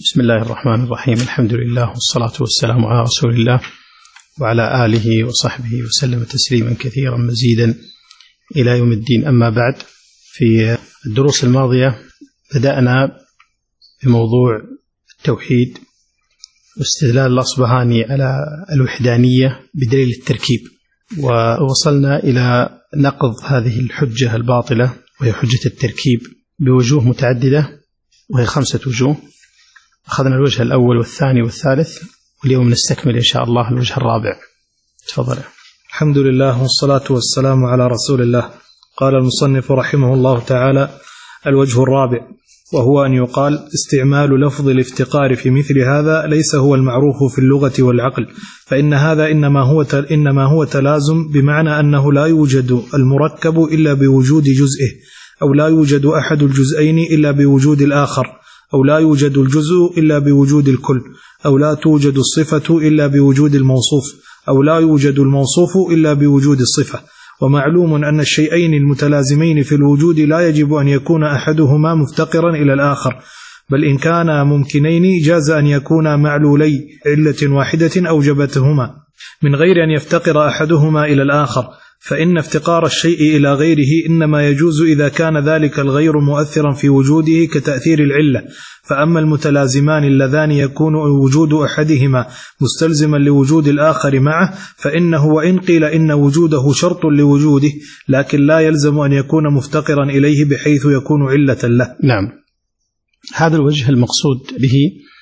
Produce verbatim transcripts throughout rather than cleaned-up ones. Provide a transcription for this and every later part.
بسم الله الرحمن الرحيم. الحمد لله والصلاة والسلام على رسول الله وعلى آله وصحبه وسلم تسليما كثيرا مزيدا إلى يوم الدين. أما بعد، في الدروس الماضية بدأنا بموضوع التوحيد واستدلال الأصبهاني على الوحدانية بدليل التركيب، ووصلنا إلى نقض هذه الحجة الباطلة وهي حجة التركيب بوجوه متعددة وهي خمسة وجوه. أخذنا الوجه الأول والثاني والثالث، واليوم نستكمل إن شاء الله الوجه الرابع. تفضل. الحمد لله والصلاة والسلام على رسول الله. قال المصنف رحمه الله تعالى: الوجه الرابع، وهو أن يقال استعمال لفظ الافتقار في مثل هذا ليس هو المعروف في اللغة والعقل، فإن هذا إنما هو إنما هو تلازم، بمعنى أنه لا يوجد المركب إلا بوجود جزئه، أو لا يوجد أحد الجزئين إلا بوجود الآخر، أو لا يوجد الجزء إلا بوجود الكل، أو لا توجد الصفة إلا بوجود الموصوف، أو لا يوجد الموصوف إلا بوجود الصفة. ومعلوم أن الشيئين المتلازمين في الوجود لا يجب أن يكون أحدهما مفتقرا إلى الآخر، بل إن كانا ممكنين جاز أن يكونا معلولي علة واحدة أوجبتهما من غير أن يفتقر أحدهما إلى الآخر، فإن افتقار الشيء إلى غيره إنما يجوز إذا كان ذلك الغير مؤثرا في وجوده كتأثير العلة. فأما المتلازمان اللذان يكون وجود أحدهما مستلزما لوجود الآخر معه، فإنه وإن قيل إن وجوده شرط لوجوده، لكن لا يلزم أن يكون مفتقرا إليه بحيث يكون علة له. نعم، هذا الوجه المقصود به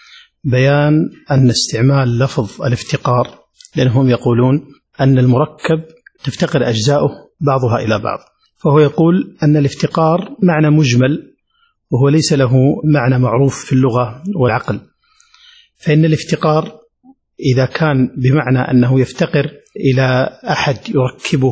بيان أن استعمال لفظ الافتقار، لأنهم يقولون أن المركب تفتقر أجزاؤه بعضها إلى بعض، فهو يقول أن الافتقار معنى مجمل وهو ليس له معنى معروف في اللغة والعقل. فإن الافتقار إذا كان بمعنى أنه يفتقر إلى أحد يركبه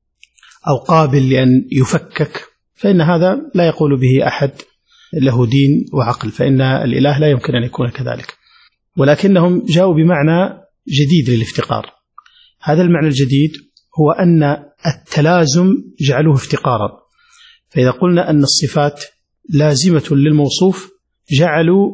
أو قابل لأن يفكك، فإن هذا لا يقول به أحد له دين وعقل، فإن الإله لا يمكن أن يكون كذلك. ولكنهم جاءوا بمعنى جديد للافتقار. هذا المعنى الجديد هو أن التلازم جعلوه افتقارا. فإذا قلنا أن الصفات لازمة للموصوف، جعلوا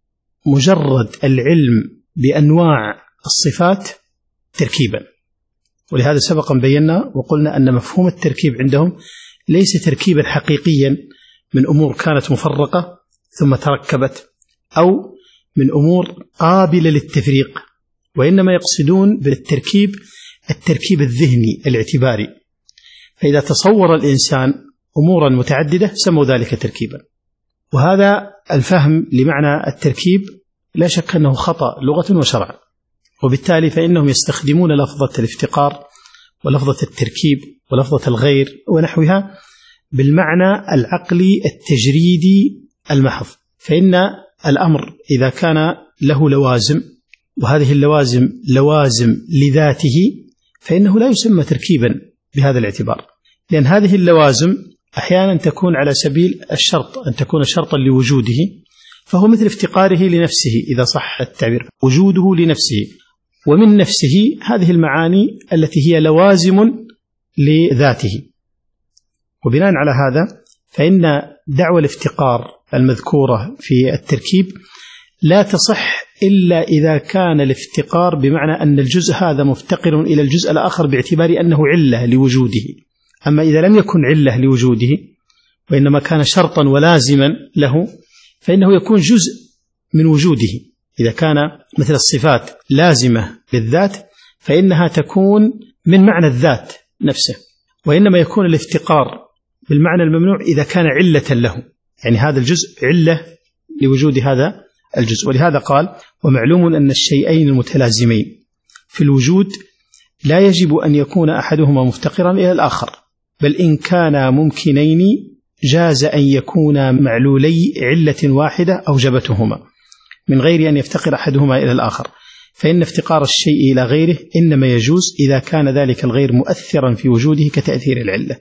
مجرد العلم بأنواع الصفات تركيبا. ولهذا سبقا بينا وقلنا أن مفهوم التركيب عندهم ليس تركيبا حقيقيا من أمور كانت مفرقة ثم تركبت، أو من أمور قابلة للتفريق، وإنما يقصدون بالتركيب التركيب الذهني الاعتباري. فإذا تصور الإنسان أمورا متعددة سموا ذلك تركيبا. وهذا الفهم لمعنى التركيب لا شك أنه خطأ لغة وشرعا، وبالتالي فإنهم يستخدمون لفظة الافتقار ولفظة التركيب ولفظة الغير ونحوها بالمعنى العقلي التجريدي المحض. فإن الأمر إذا كان له لوازم، وهذه اللوازم لوازم لذاته، فإنه لا يسمى تركيبا بهذا الاعتبار، لأن هذه اللوازم أحيانا تكون على سبيل الشرط، أن تكون شرطا لوجوده، فهو مثل افتقاره لنفسه إذا صح التعبير، وجوده لنفسه ومن نفسه، هذه المعاني التي هي لوازم لذاته. وبناء على هذا فإن دعوى الافتقار المذكورة في التركيب لا تصح إلا إذا كان الافتقار بمعنى أن الجزء هذا مفتقر إلى الجزء الآخر باعتبار أنه علة لوجوده. أما إذا لم يكن علة لوجوده وإنما كان شرطا ولازما له، فإنه يكون جزء من وجوده. إذا كان مثل الصفات لازمة للذات فإنها تكون من معنى الذات نفسه، وإنما يكون الافتقار بالمعنى الممنوع إذا كان علة له، يعني هذا الجزء علة لوجود هذا الجزء. ولهذا قال: ومعلوم أن الشيئين المتلازمين في الوجود لا يجب أن يكون أحدهما مفتقرا إلى الآخر، بل إن كانا ممكنين جاز أن يكونا معلولي علة واحدة أوجبتهما من غير أن يفتقر أحدهما إلى الآخر. فإن افتقار الشيء إلى غيره إنما يجوز إذا كان ذلك الغير مؤثرا في وجوده كتأثير العلة.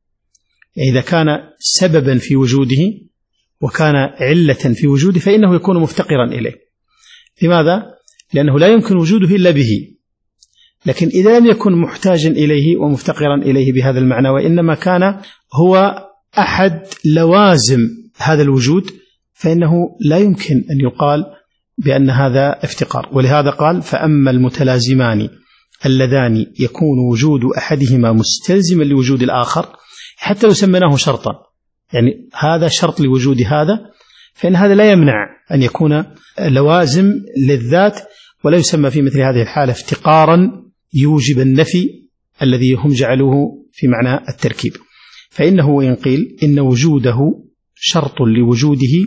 يعني إذا كان سببا في وجوده وكان علة في وجوده فإنه يكون مفتقرا إليه. لماذا؟ لأنه لا يمكن وجوده إلا به. لكن إذا لم يكن محتاجا إليه ومفتقرا إليه بهذا المعنى، وإنما كان هو أحد لوازم هذا الوجود، فإنه لا يمكن أن يقال بأن هذا افتقار. ولهذا قال فأما المتلازمان اللذان يكون وجود أحدهما مستلزما لوجود الآخر، حتى لو سميناه شرطا، يعني هذا شرط لوجود هذا، فإن هذا لا يمنع أن يكون لوازم للذات، ولا يسمى في مثل هذه الحالة افتقارا يوجب النفي الذي هم جعلوه في معنى التركيب. فإنه وإن قيل إن وجوده شرط لوجوده،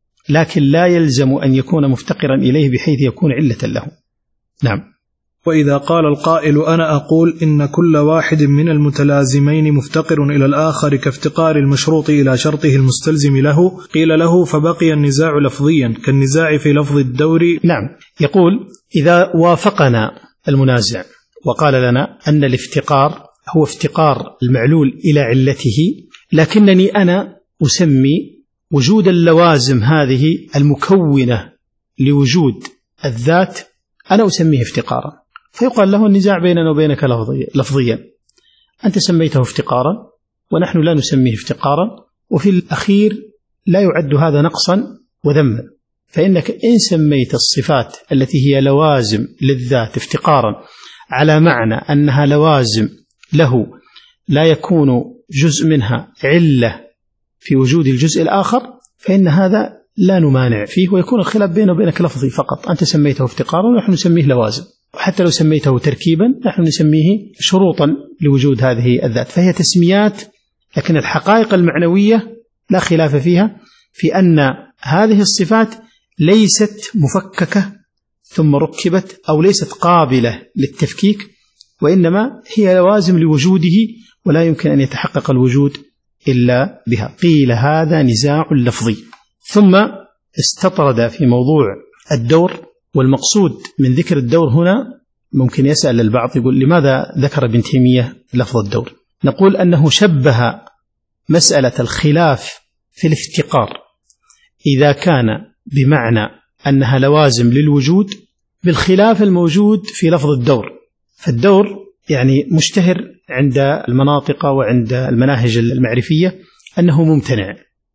لكن لا يلزم أن يكون مفتقرا إليه بحيث يكون علة له. نعم. وإذا قال القائل أنا أقول إن كل واحد من المتلازمين مفتقر إلى الآخر كافتقار المشروط إلى شرطه المستلزم له، قيل له فبقي النزاع لفظيا كالنزاع في لفظ الدور. نعم، يقول إذا وافقنا المنازع وقال لنا أن الافتقار هو افتقار المعلول إلى علته، لكنني أنا أسمي وجود اللوازم هذه المكونة لوجود الذات أنا أسميه افتقارا، فيقال له النزاع بيننا وبينك لفظيا، أنت سميته افتقارا ونحن لا نسميه افتقارا، وفي الأخير لا يعد هذا نقصا وذما، فإنك إن سميت الصفات التي هي لوازم للذات افتقارا على معنى أنها لوازم له لا يكون جزء منها علة في وجود الجزء الآخر، فإن هذا لا نمانع فيه، ويكون الخلاف بينه وبينك لفظي فقط، أنت سميته افتقارا ونحن نسميه لوازم، وحتى لو سميته تركيبا نحن نسميه شروطا لوجود هذه الذات، فهي تسميات، لكن الحقائق المعنوية لا خلاف فيها، في أن هذه الصفات ليست مفككة ثم ركبت أو ليست قابلة للتفكيك، وإنما هي لوازم لوجوده ولا يمكن أن يتحقق الوجود إلا بها. قيل هذا نزاع لفظي. ثم استطرد في موضوع الدور، والمقصود من ذكر الدور هنا ممكن يسأل البعض يقول لماذا ذكر ابن تيمية لفظ الدور؟ نقول أنه شبه مسألة الخلاف في الافتقار إذا كان بمعنى أنها لوازم للوجود بالخلاف الموجود في لفظ الدور. فالدور يعني مشتهر عند المناطق وعند المناهج المعرفية أنه ممتنع،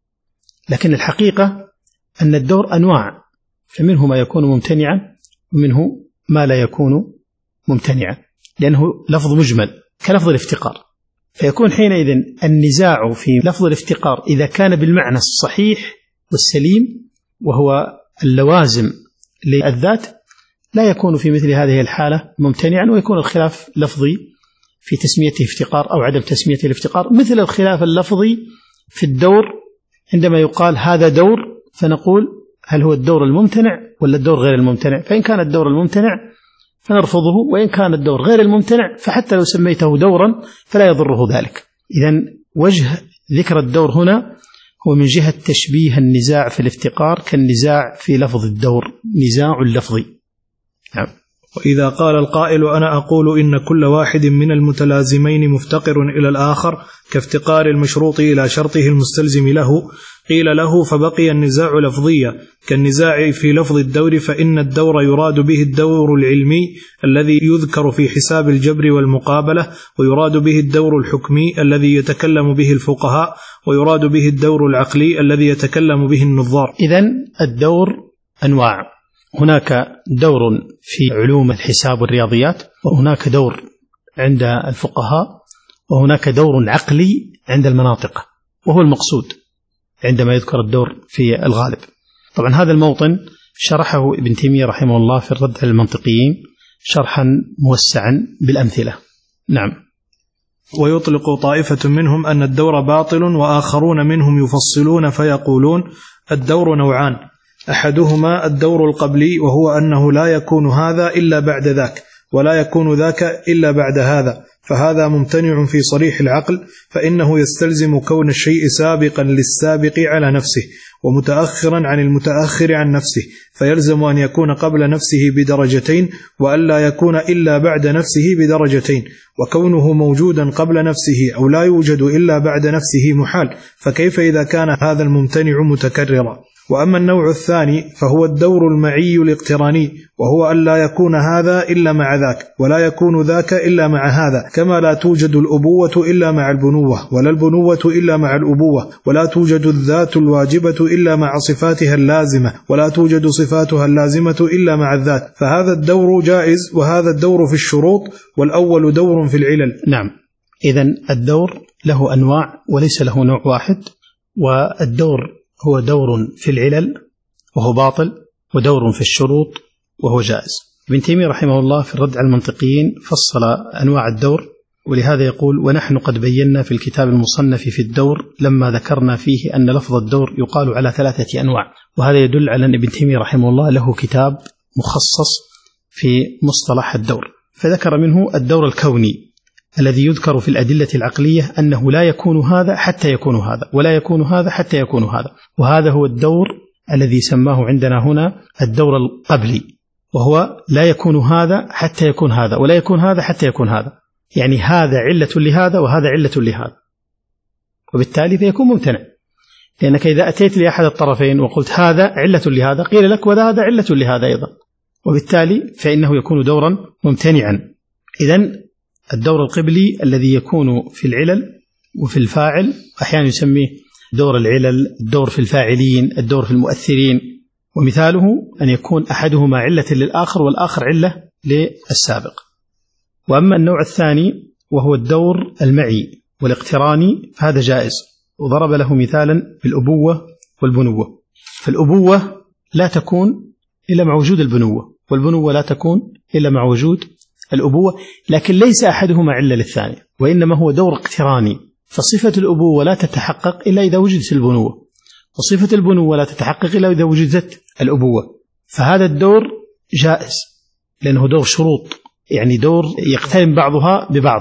لكن الحقيقة أن الدور أنواع، فمنه ما يكون ممتنعا ومنه ما لا يكون ممتنعا، لأنه لفظ مجمل كلفظ الافتقار، فيكون حينئذ النزاع في لفظ الافتقار إذا كان بالمعنى الصحيح والسليم وهو اللوازم للذات لا يكون في مثل هذه الحالة ممتنعا، ويكون الخلاف لفظي في تسميته افتقار أو عدم تسميته الافتقار، مثل الخلاف اللفظي في الدور عندما يقال هذا دور، فنقول هل هو الدور الممتنع ولا الدور غير الممتنع؟ فإن كان الدور الممتنع فنرفضه، وإن كان الدور غير الممتنع فحتى لو سميته دورا فلا يضره ذلك. إذن وجه ذكر الدور هنا هو من جهة تشبيه النزاع في الافتقار كالنزاع في لفظ الدور، نزاع لفظي. نعم. وإذا قال القائل أنا أقول إن كل واحد من المتلازمين مفتقر إلى الآخر كافتقار المشروط إلى شرطه المستلزم له، قيل له فبقي النزاع لفظيا كالنزاع في لفظ الدور، فإن الدور يراد به الدور العلمي الذي يذكر في حساب الجبر والمقابلة، ويراد به الدور الحكمي الذي يتكلم به الفقهاء، ويراد به الدور العقلي الذي يتكلم به النظار. إذن الدور أنواع، هناك دور في علوم الحساب والرياضيات، وهناك دور عند الفقهاء، وهناك دور عقلي عند المناطق، وهو المقصود عندما يذكر الدور في الغالب. طبعا هذا الموطن شرحه ابن تيمية رحمه الله في الرد على المنطقيين شرحا موسعا بالأمثلة. نعم. ويطلق طائفة منهم أن الدور باطل، وآخرون منهم يفصلون فيقولون الدور نوعان، أحدهما الدور القبلي وهو أنه لا يكون هذا إلا بعد ذاك، ولا يكون ذاك إلا بعد هذا، فهذا ممتنع في صريح العقل، فإنه يستلزم كون الشيء سابقا للسابق على نفسه ومتأخرا عن المتأخر عن نفسه، فيلزم أن يكون قبل نفسه بدرجتين وألا يكون إلا بعد نفسه بدرجتين، وكونه موجودا قبل نفسه أو لا يوجد إلا بعد نفسه محال، فكيف إذا كان هذا الممتنع متكررا؟ وأما النوع الثاني فهو الدور المعي الاقتراني، وهو أن لا يكون هذا إلا مع ذاك، ولا يكون ذاك إلا مع هذا، كما لا توجد الأبوة إلا مع البنوة، ولا البنوة إلا مع الأبوة، ولا توجد الذات الواجبة إلا مع صفاتها اللازمة، ولا توجد صفاتها اللازمة إلا مع الذات. فهذا الدور جائز، وهذا الدور في الشروط، والأول دور في العلل. نعم، إذن الدور له أنواع وليس له نوع واحد، والدور هو دور في العلل وهو باطل، ودور في الشروط وهو جائز. ابن تيمية رحمه الله في الرد على المنطقيين فصل أنواع الدور، ولهذا يقول: ونحن قد بينا في الكتاب المصنف في الدور لما ذكرنا فيه أن لفظ الدور يقال على ثلاثة أنواع. وهذا يدل على أن ابن تيمية رحمه الله له كتاب مخصص في مصطلح الدور، فذكر منه الدور الكوني الذي يذكر في الأدلة العقلية أنه لا يكون هذا حتى يكون هذا، ولا يكون هذا حتى يكون هذا. وهذا هو الدور الذي سماه عندنا هنا الدور القبلي، وهو لا يكون هذا حتى يكون هذا، ولا يكون هذا حتى يكون هذا، يعني هذا علة لهذا وهذا علة لهذا، وبالتالي فيكون ممتنع. لأنك إذا أتيت لأحد الطرفين وقلت هذا علة لهذا، قيل لك وهذا علة لهذا أيضا، وبالتالي فإنه يكون دورا ممتنعا. إذن الدور القبلي الذي يكون في العلل وفي الفاعل، أحيانا يسميه دور العلل، الدور في الفاعلين، الدور في المؤثرين، ومثاله أن يكون أحدهما علة للآخر والآخر علة للسابق. وأما النوع الثاني وهو الدور المعي والاقتراني فهذا جائز، وضرب له مثالا بالأبوة والبنوة. فالأبوة لا تكون إلا مع وجود البنوة، والبنوة لا تكون إلا مع وجود الأبوة، لكن ليس أحدهما علة للثاني، وإنما هو دور اقتراني. فصفة الأبوة لا تتحقق إلا إذا وجدت البنوة، وصفة البنوة لا تتحقق إلا إذا وجدت الأبوة. فهذا الدور جائز لأنه دور شروط، يعني دور يقترن بعضها ببعض.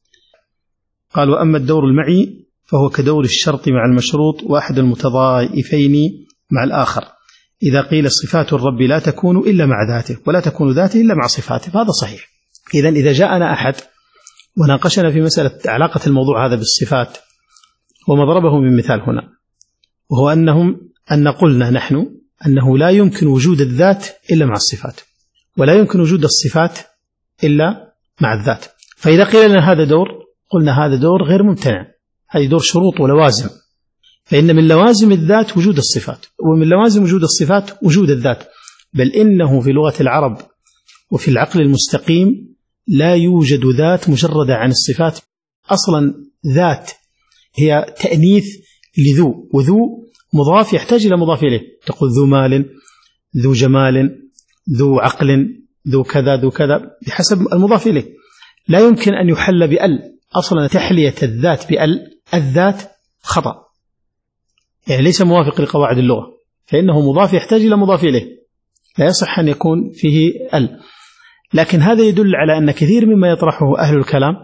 قال: وأما الدور المعي فهو كدور الشرط مع المشروط، واحد المتضائفين مع الآخر، إذا قيل صفات الرب لا تكون إلا مع ذاته، ولا تكون ذاته إلا مع صفاته، فهذا صحيح. إذن إذا جاءنا أحد وناقشنا في مسألة علاقة الموضوع هذا بالصفات، وما ضربه من مثال هنا، وهو أنهم أن قلنا نحن أنه لا يمكن وجود الذات إلا مع الصفات، ولا يمكن وجود الصفات إلا مع الذات. فإذا قيل لنا هذا دور، قلنا هذا دور غير ممتنع، هذه دور شروط ولوازم، فإن من لوازم الذات وجود الصفات، ومن لوازم وجود الصفات وجود الذات. بل إنه في لغة العرب وفي العقل المستقيم لا يوجد ذات مجردة عن الصفات. أصلا ذات هي تأنيث لذو، وذو مضاف يحتاج إلى مضاف إليه. تقول ذو مال، ذو جمال، ذو عقل، ذو كذا ذو كذا، بحسب المضاف إليه. لا يمكن أن يحل بأل، أصلا تحلية الذات بأل الذات خطأ، يعني ليس موافق لقواعد اللغة، فإنه مضاف يحتاج إلى مضاف إليه، لا يصح أن يكون فيه أل. لكن هذا يدل على أن كثير مما يطرحه أهل الكلام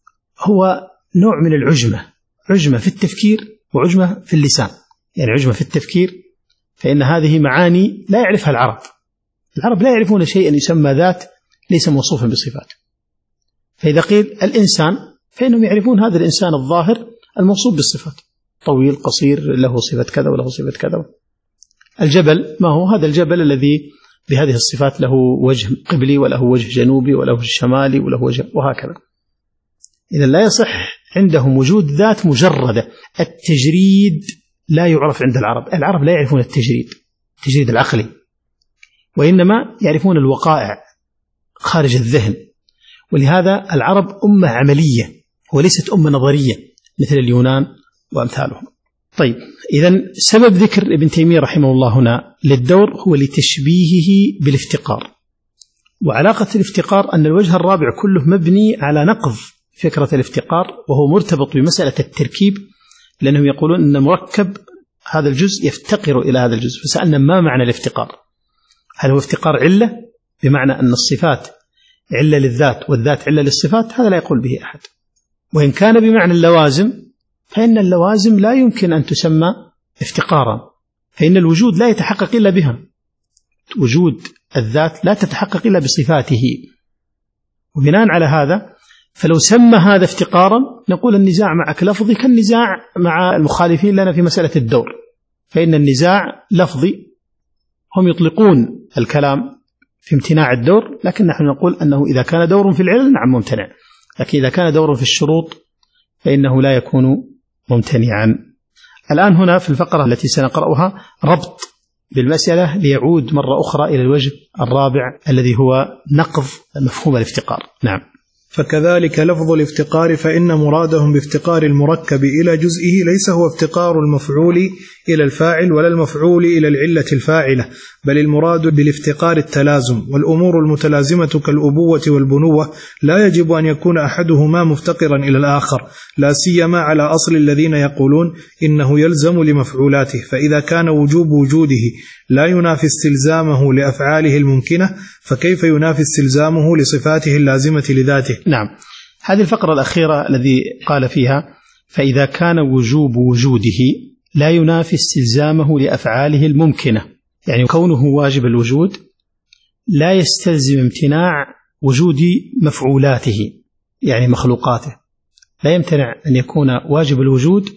هو نوع من العجمة، عجمة في التفكير وعجمة في اللسان. يعني عجمة في التفكير فإن هذه معاني لا يعرفها العرب. العرب لا يعرفون شيئا يسمى ذات ليس موصوفا بصفات. فإذا قيل الإنسان فإنهم يعرفون هذا الإنسان الظاهر الموصوف بالصفات، طويل قصير له صفة كذا وله صفة كذا. الجبل ما هو؟ هذا الجبل الذي بهذه الصفات له وجه قبلي وله وجه جنوبي وله وجه شمالي وله وجه، وهكذا. إذا لا يصح عندهم وجود ذات مجردة. التجريد لا يعرف عند العرب، العرب لا يعرفون التجريد، التجريد العقلي، وإنما يعرفون الوقائع خارج الذهن. ولهذا العرب أمة عملية وليست أمة نظرية مثل اليونان وأمثالهم. طيب، إذن سبب ذكر ابن تيمية رحمه الله هنا للدور هو لتشبيهه بالافتقار. وعلاقة الافتقار أن الوجه الرابع كله مبني على نقض فكرة الافتقار، وهو مرتبط بمسألة التركيب، لأنهم يقولون أن مركب هذا الجزء يفتقر إلى هذا الجزء. فسألنا ما معنى الافتقار؟ هل هو افتقار علة بمعنى أن الصفات علة للذات والذات علة للصفات؟ هذا لا يقول به أحد. وإن كان بمعنى اللوازم فإن اللوازم لا يمكن أن تسمى افتقارا، فإن الوجود لا يتحقق إلا بها. وجود الذات لا تتحقق إلا بصفاته. وبناء على هذا فلو سمى هذا افتقارا نقول النزاع معك لفظي كالنزاع مع المخالفين لنا في مسألة الدور. فإن النزاع لفظي، هم يطلقون الكلام في امتناع الدور، لكن نحن نقول أنه إذا كان دور في العلل نعم ممتنع، لكن إذا كان دور في الشروط فإنه لا يكون ممتنعا. الآن هنا في الفقرة التي سنقرأها ربط بالمسألة ليعود مرة أخرى إلى الوجه الرابع الذي هو نقض مفهوم الافتقار. نعم. فكذلك لفظ الافتقار، فإن مرادهم بافتقار المركب إلى جزئه ليس هو افتقار المفعول إلى الفاعل ولا المفعول إلى العلة الفاعلة، بل المراد بالافتقار التلازم، والأمور المتلازمة كالأبوة والبنوة لا يجب أن يكون أحدهما مفتقرا إلى الآخر، لا سيما على أصل الذين يقولون إنه يلزم لمفعولاته، فإذا كان وجوب وجوده لا ينافي استلزامه لأفعاله الممكنة، فكيف ينافي استلزامه لصفاته اللازمة لذاته؟ نعم، هذه الفقرة الأخيرة الذي قال فيها فإذا كان وجوب وجوده لا ينافي استلزامه لأفعاله الممكنة، يعني كونه واجب الوجود لا يستلزم امتناع وجود مفعولاته، يعني مخلوقاته، لا يمتنع أن يكون واجب الوجود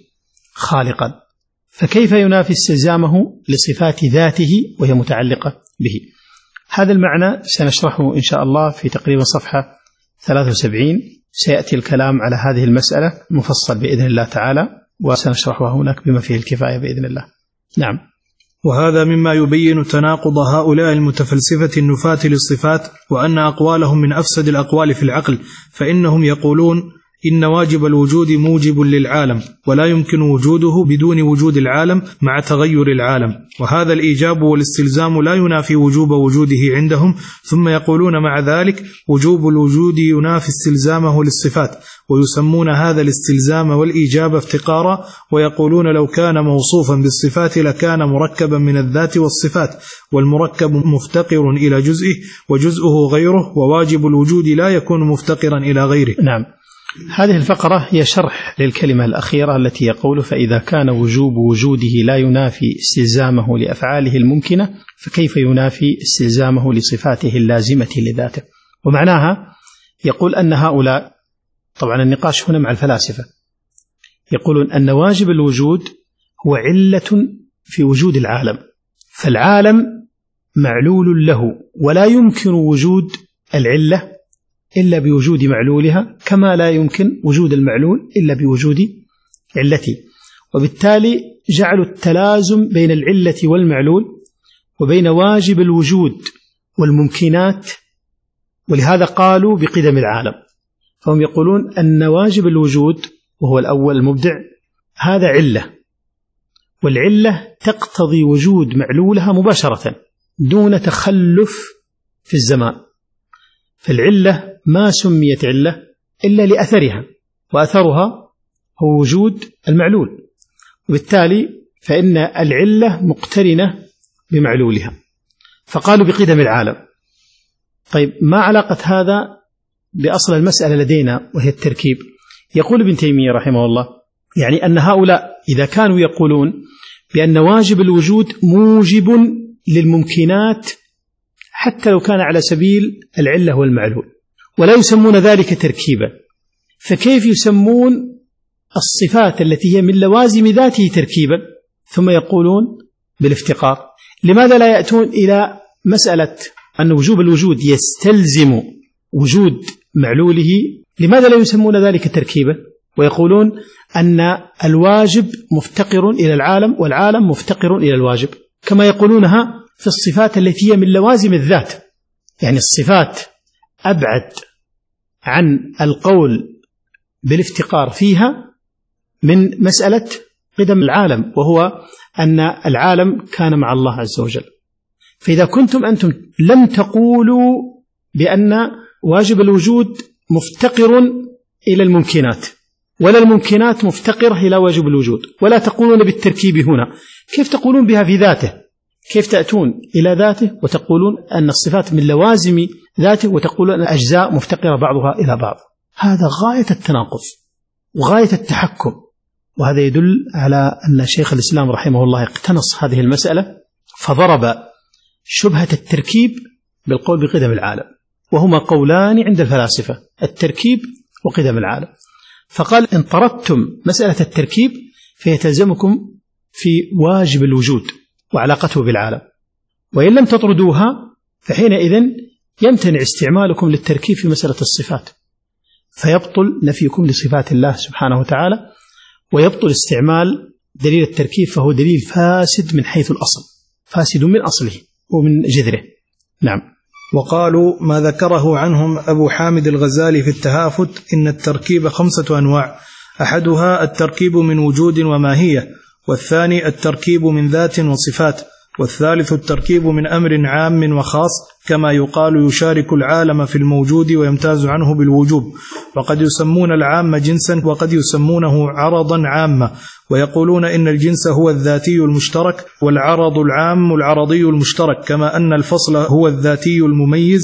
خالقا، فكيف ينافي استلزامه لصفات ذاته وهي متعلقة به؟ هذا المعنى سنشرحه إن شاء الله في تقريبا صفحة ثلاثة وسبعين، سيأتي الكلام على هذه المسألة مفصل بإذن الله تعالى، وسنشرحها هناك بما فيه الكفاية بإذن الله. نعم. وهذا مما يبين تناقض هؤلاء المتفلسفة النفاة للصفات، وأن أقوالهم من أفسد الأقوال في العقل، فإنهم يقولون إن واجب الوجود موجب للعالم، ولا يمكن وجوده بدون وجود العالم مع تغير العالم، وهذا الإيجاب والاستلزام لا ينافي وجوب وجوده عندهم، ثم يقولون مع ذلك وجوب الوجود ينافي استلزامه للصفات، ويسمون هذا الاستلزام والإيجاب افتقارا، ويقولون لو كان موصوفا بالصفات لكان مركبا من الذات والصفات، والمركب مفتقر إلى جزئه وجزءه غيره، وواجب الوجود لا يكون مفتقرا إلى غيره. نعم، هذه الفقرة هي شرح للكلمة الأخيرة التي يقول فإذا كان وجوب وجوده لا ينافي استلزامه لأفعاله الممكنة، فكيف ينافي استلزامه لصفاته اللازمة لذاته؟ ومعناها يقول أن هؤلاء، طبعا النقاش هنا مع الفلاسفة، يقولون أن واجب الوجود هو علة في وجود العالم، فالعالم معلول له، ولا يمكن وجود العلة إلا بوجود معلولها، كما لا يمكن وجود المعلول إلا بوجود علته، وبالتالي جعلوا التلازم بين العلة والمعلول وبين واجب الوجود والممكنات، ولهذا قالوا بقدم العالم. فهم يقولون أن واجب الوجود وهو الأول المبدع هذا علة، والعلة تقتضي وجود معلولها مباشرة دون تخلف في الزمان، فالعلة ما سميت علة إلا لأثرها، وأثرها هو وجود المعلول، وبالتالي فإن العلة مقترنة بمعلولها، فقالوا بقدم العالم. طيب ما علاقة هذا بأصل المسألة لدينا وهي التركيب؟ يقول ابن تيمية رحمه الله يعني أن هؤلاء إذا كانوا يقولون بأن واجب الوجود موجب للممكنات حتى لو كان على سبيل العلة والمعلول، ولا يسمون ذلك تركيبا، فكيف يسمون الصفات التي هي من لوازم ذاته تركيبا ثم يقولون بالافتقار؟ لماذا لا يأتون إلى مسألة أن وجوب الوجود يستلزم وجود معلوله؟ لماذا لا يسمون ذلك تركيبا ويقولون أن الواجب مفتقر إلى العالم والعالم مفتقر إلى الواجب، كما يقولونها في الصفات التي هي من لوازم الذات؟ يعني الصفات أبعد عن القول بالافتقار فيها من مسألة قدم العالم، وهو أن العالم كان مع الله عز وجل. فإذا كنتم أنتم لم تقولوا بأن واجب الوجود مفتقر إلى الممكنات، ولا الممكنات مفتقرة إلى واجب الوجود، ولا تقولون بالتركيب هنا، كيف تقولون بها في ذاته؟ كيف تأتون إلى ذاته وتقولون أن الصفات من لوازم ذاته وتقولون أن الأجزاء مفتقرة بعضها إلى بعض؟ هذا غاية التناقض وغاية التحكم، وهذا يدل على أن شيخ الإسلام رحمه الله اقتنص هذه المسألة فضرب شبهة التركيب بالقول بقدم العالم، وهما قولان عند الفلاسفة، التركيب وقدم العالم. فقال إن طردتم مسألة التركيب فيتلزمكم في واجب الوجود وعلاقته بالعالم، وإن لم تطردوها فحينئذ يمتنع استعمالكم للتركيب في مسألة الصفات، فيبطل نفيكم لصفات الله سبحانه وتعالى، ويبطل استعمال دليل التركيب، فهو دليل فاسد من حيث الأصل، فاسد من أصله ومن جذره. نعم. وقالوا ما ذكره عنهم أبو حامد الغزالي في التهافت إن التركيب خمسة أنواع، أحدها التركيب من وجود وماهية، والثاني التركيب من ذات وصفات، والثالث التركيب من أمر عام وخاص، كما يقال يشارك العالم في الموجود ويمتاز عنه بالوجوب. وقد يسمون العام جنسا وقد يسمونه عرضا عاما، ويقولون إن الجنس هو الذاتي المشترك، والعرض العام العرضي المشترك، كما أن الفصل هو الذاتي المميز،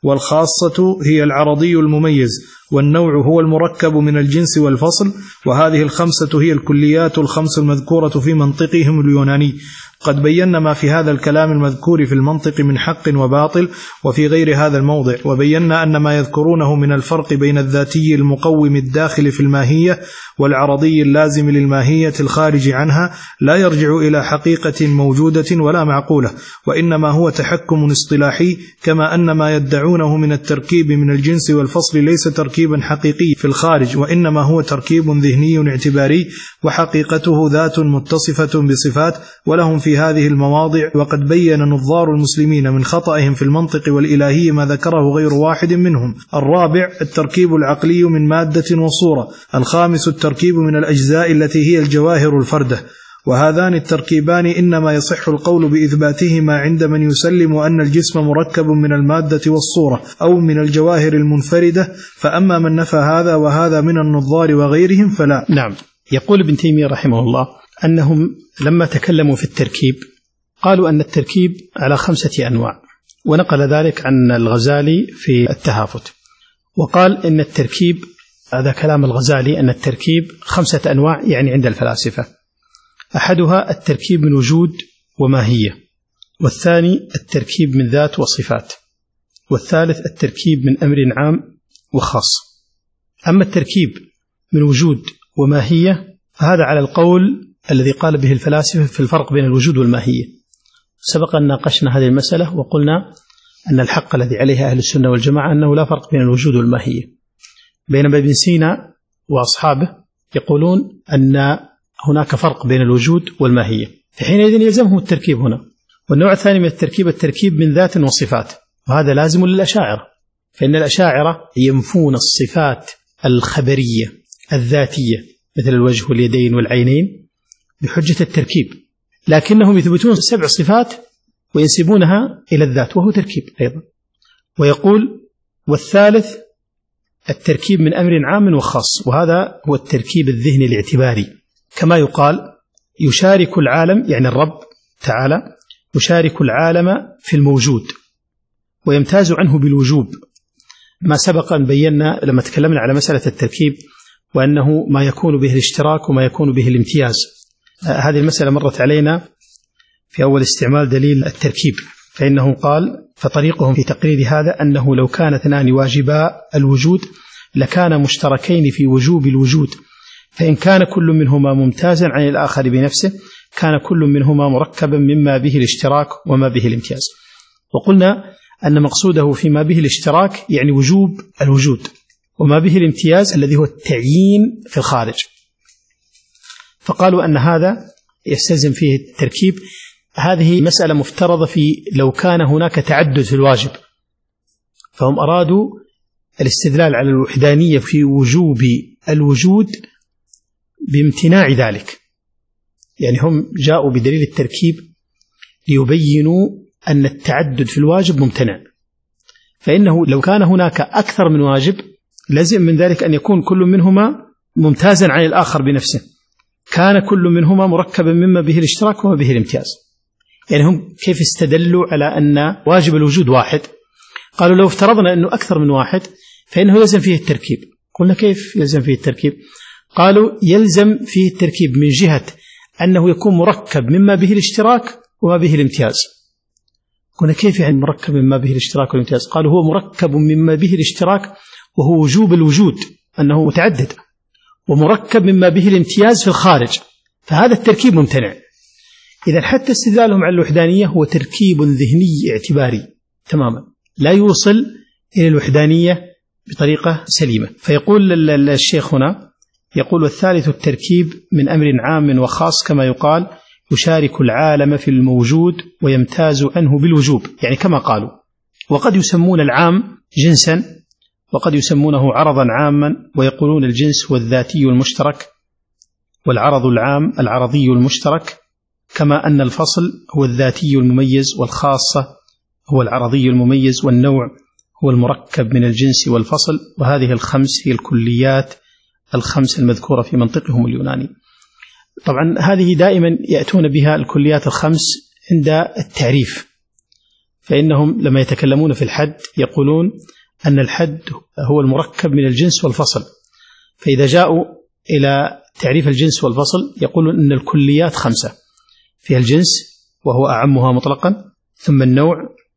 والخاصة هي العرضي المميز، والنوع هو المركب من الجنس والفصل. وهذه الخمسة هي الكليات الخمس المذكورة في منطقهم اليوناني. قد بينا ما في هذا الكلام المذكور في المنطق من حق وباطل وفي غير هذا الموضع، وبينا أن ما يذكرونه من الفرق بين الذاتي المقوم الداخل في الماهية والعرضي اللازم للماهية الخارج عنها لا يرجع إلى حقيقة موجودة ولا معقولة، وإنما هو تحكم اصطلاحي، كما أن ما يدعونه من التركيب من الجنس والفصل ليس تركيبا حقيقي في الخارج، وإنما هو تركيب ذهني اعتباري، وحقيقته ذات متصفة بصفات. ولهم في هذه المواضع وقد بين نظار المسلمين من خطأهم في المنطق والإلهي ما ذكره غير واحد منهم. الرابع التركيب العقلي من مادة وصورة. الخامس التركيب من الأجزاء التي هي الجواهر الفردة. وهذان التركيبان إنما يصح القول بإثباتهما عند من يسلم أن الجسم مركب من المادة والصورة أو من الجواهر المنفردة، فأما من نفى هذا وهذا من النظار وغيرهم فلا. نعم. يقول ابن تيمية رحمه الله أنهم لما تكلموا في التركيب قالوا أن التركيب على خمسة أنواع، ونقل ذلك عن الغزالي في التهافت، وقال إن التركيب، هذا كلام الغزالي، أن التركيب خمسة أنواع يعني عند الفلاسفة. أحدها التركيب من وجود وماهية، والثاني التركيب من ذات وصفات، والثالث التركيب من أمر عام وخاص. أما التركيب من وجود وماهية فهذا على القول الذي قال به الفلاسفة في الفرق بين الوجود والماهية. سبق أن ناقشنا هذه المسألة وقلنا أن الحق الذي عليه أهل السنة والجماعة أنه لا فرق بين الوجود والماهية، بينما ابن سينا وأصحابه يقولون أن هناك فرق بين الوجود والماهية، فحينئذ يلزمهم التركيب هنا. والنوع الثاني من التركيب التركيب من ذات وصفات، وهذا لازم للأشاعرة، فإن الأشاعرة ينفون الصفات الخبرية الذاتية مثل الوجه واليدين والعينين بحجة التركيب، لكنهم يثبتون سبع صفات وينسبونها إلى الذات وهو تركيب أيضا. ويقول والثالث التركيب من أمر عام وخاص، وهذا هو التركيب الذهني الاعتباري، كما يقال يشارك العالم، يعني الرب تعالى يشارك العالم في الموجود ويمتاز عنه بالوجوب، ما سبق أن بينا لما تكلمنا على مسألة التركيب وأنه ما يكون به الاشتراك وما يكون به الامتياز. هذه المسألة مرت علينا في أول استعمال دليل التركيب، فإنه قال فطريقهم في تقرير هذا أنه لو كان اثنان واجبا الوجود لكان مشتركين في وجوب الوجود، فإن كان كل منهما ممتازا عن الآخر بنفسه كان كل منهما مركبا مما به الاشتراك وما به الامتياز. وقلنا أن مقصوده فيما به الاشتراك يعني وجوب الوجود، وما به الامتياز الذي هو التعيين في الخارج. فقالوا أن هذا يستلزم فيه التركيب. هذه مسألة مفترضة في لو كان هناك تعدد في الواجب، فهم أرادوا الاستدلال على الوحدانية في وجوب الوجود بامتناع ذلك، يعني هم جاءوا بدليل التركيب ليبينوا أن التعدد في الواجب ممتنع، فإنه لو كان هناك أكثر من واجب لازم من ذلك أن يكون كل منهما ممتازا عن الآخر بنفسه، كان كل منهما مركبا مما به الاشتراك وما به الامتياز. يعني هم كيف استدلوا على أن واجب الوجود واحد؟ قالوا لو افترضنا أنه أكثر من واحد فإنه يلزم فيه التركيب. قلنا كيف يلزم فيه التركيب؟ قالوا يلزم فيه التركيب من جهة أنه يكون مركب مما به الاشتراك وما به الامتياز. قلنا كيف يعني مركب مما به الاشتراك والامتياز؟ قالوا هو مركب مما به الاشتراك وهو وجوب الوجود أنه متعدد، ومركب مما به الامتياز في الخارج، فهذا التركيب ممتنع. إذا حتى استدلالهم على الوحدانية هو تركيب ذهني اعتباري تماما، لا يوصل إلى الوحدانية بطريقة سليمة. فيقول الشيخ هنا، يقول: والثالث التركيب من أمر عام وخاص كما يقال يشارك العالم في الموجود ويمتاز عنه بالوجوب، يعني كما قالوا. وقد يسمون العام جنسا وقد يسمونه عرضا عاما، ويقولون الجنس هو الذاتي المشترك والعرض العام العرضي المشترك، كما أن الفصل هو الذاتي المميز والخاصة هو العرضي المميز، والنوع هو المركب من الجنس والفصل. وهذه الخمس هي الكليات الخمس المذكورة في منطقهم اليوناني. طبعا هذه دائما يأتون بها الكليات الخمس عند التعريف، فإنهم لما يتكلمون في الحد يقولون أن الحد هو المركب من الجنس والفصل، فإذا جاءوا إلى تعريف الجنس والفصل يقولون أن الكليات خمسة، فيها الجنس وهو أعمها مطلقا، ثم النوع،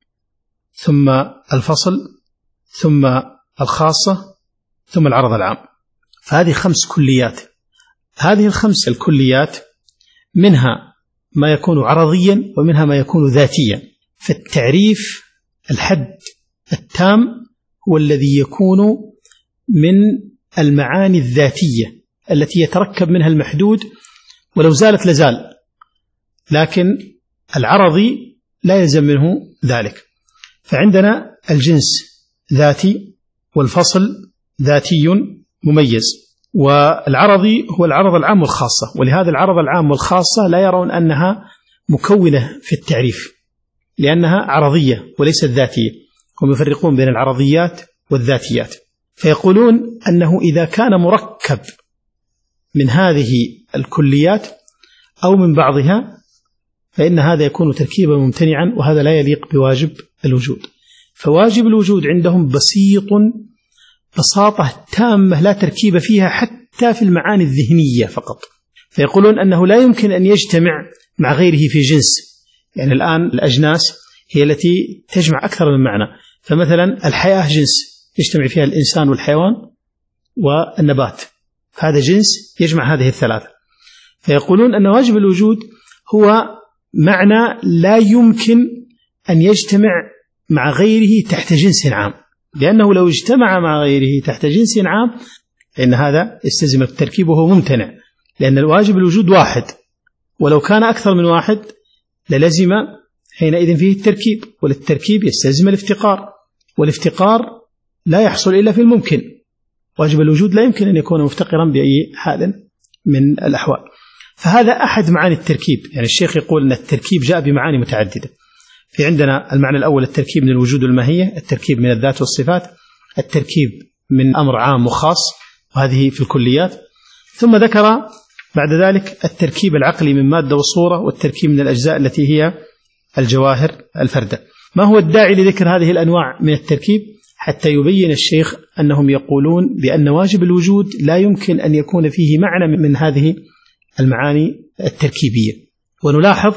ثم الفصل، ثم الخاصة، ثم العرض العام. فهذه خمس كليات. هذه الخمس الكليات منها ما يكون عرضيا ومنها ما يكون ذاتيا. فالتعريف الحد التام هو الذي يكون من المعاني الذاتية التي يتركب منها المحدود، ولو زالت لزال، لكن العرضي لا يلزم منه ذلك. فعندنا الجنس ذاتي، والفصل ذاتي مميز، والعرضي هو العرض العام والخاصة. ولهذا العرض العام والخاصة لا يرون أنها مكونة في التعريف، لأنها عرضية وليست ذاتية. هم يفرقون بين العرضيات والذاتيات، فيقولون أنه إذا كان مركب من هذه الكليات أو من بعضها فإن هذا يكون تركيبا ممتنعا، وهذا لا يليق بواجب الوجود. فواجب الوجود عندهم بسيط بساطة تامة لا تركيب فيها حتى في المعاني الذهنية فقط. فيقولون أنه لا يمكن أن يجتمع مع غيره في جنس. يعني الآن الأجناس هي التي تجمع أكثر من معنى، فمثلا الحياة جنس يجتمع فيها الإنسان والحيوان والنبات، هذا جنس يجمع هذه الثلاثة. فيقولون أن واجب الوجود هو معنى لا يمكن أن يجتمع مع غيره تحت جنس عام، لأنه لو اجتمع مع غيره تحت جنس عام فإن هذا يستلزم التركيب وهو ممتنع، لأن الواجب الوجود واحد، ولو كان أكثر من واحد للزم حينئذ فيه التركيب، وللتركيب يستلزم الافتقار، والافتقار لا يحصل إلا في الممكن. واجب الوجود لا يمكن أن يكون مفتقرا بأي حال من الأحوال. فهذا أحد معاني التركيب. يعني الشيخ يقول أن التركيب جاء بمعاني متعددة. في عندنا المعنى الأول التركيب من الوجود والماهية، التركيب من الذات والصفات، التركيب من أمر عام وخاص، وهذه في الكليات. ثم ذكر بعد ذلك التركيب العقلي من مادة وصورة، والتركيب من الأجزاء التي هي الجواهر الفردة. ما هو الداعي لذكر هذه الأنواع من التركيب؟ حتى يبين الشيخ أنهم يقولون بأن واجب الوجود لا يمكن أن يكون فيه معنى من هذه المعاني التركيبية. ونلاحظ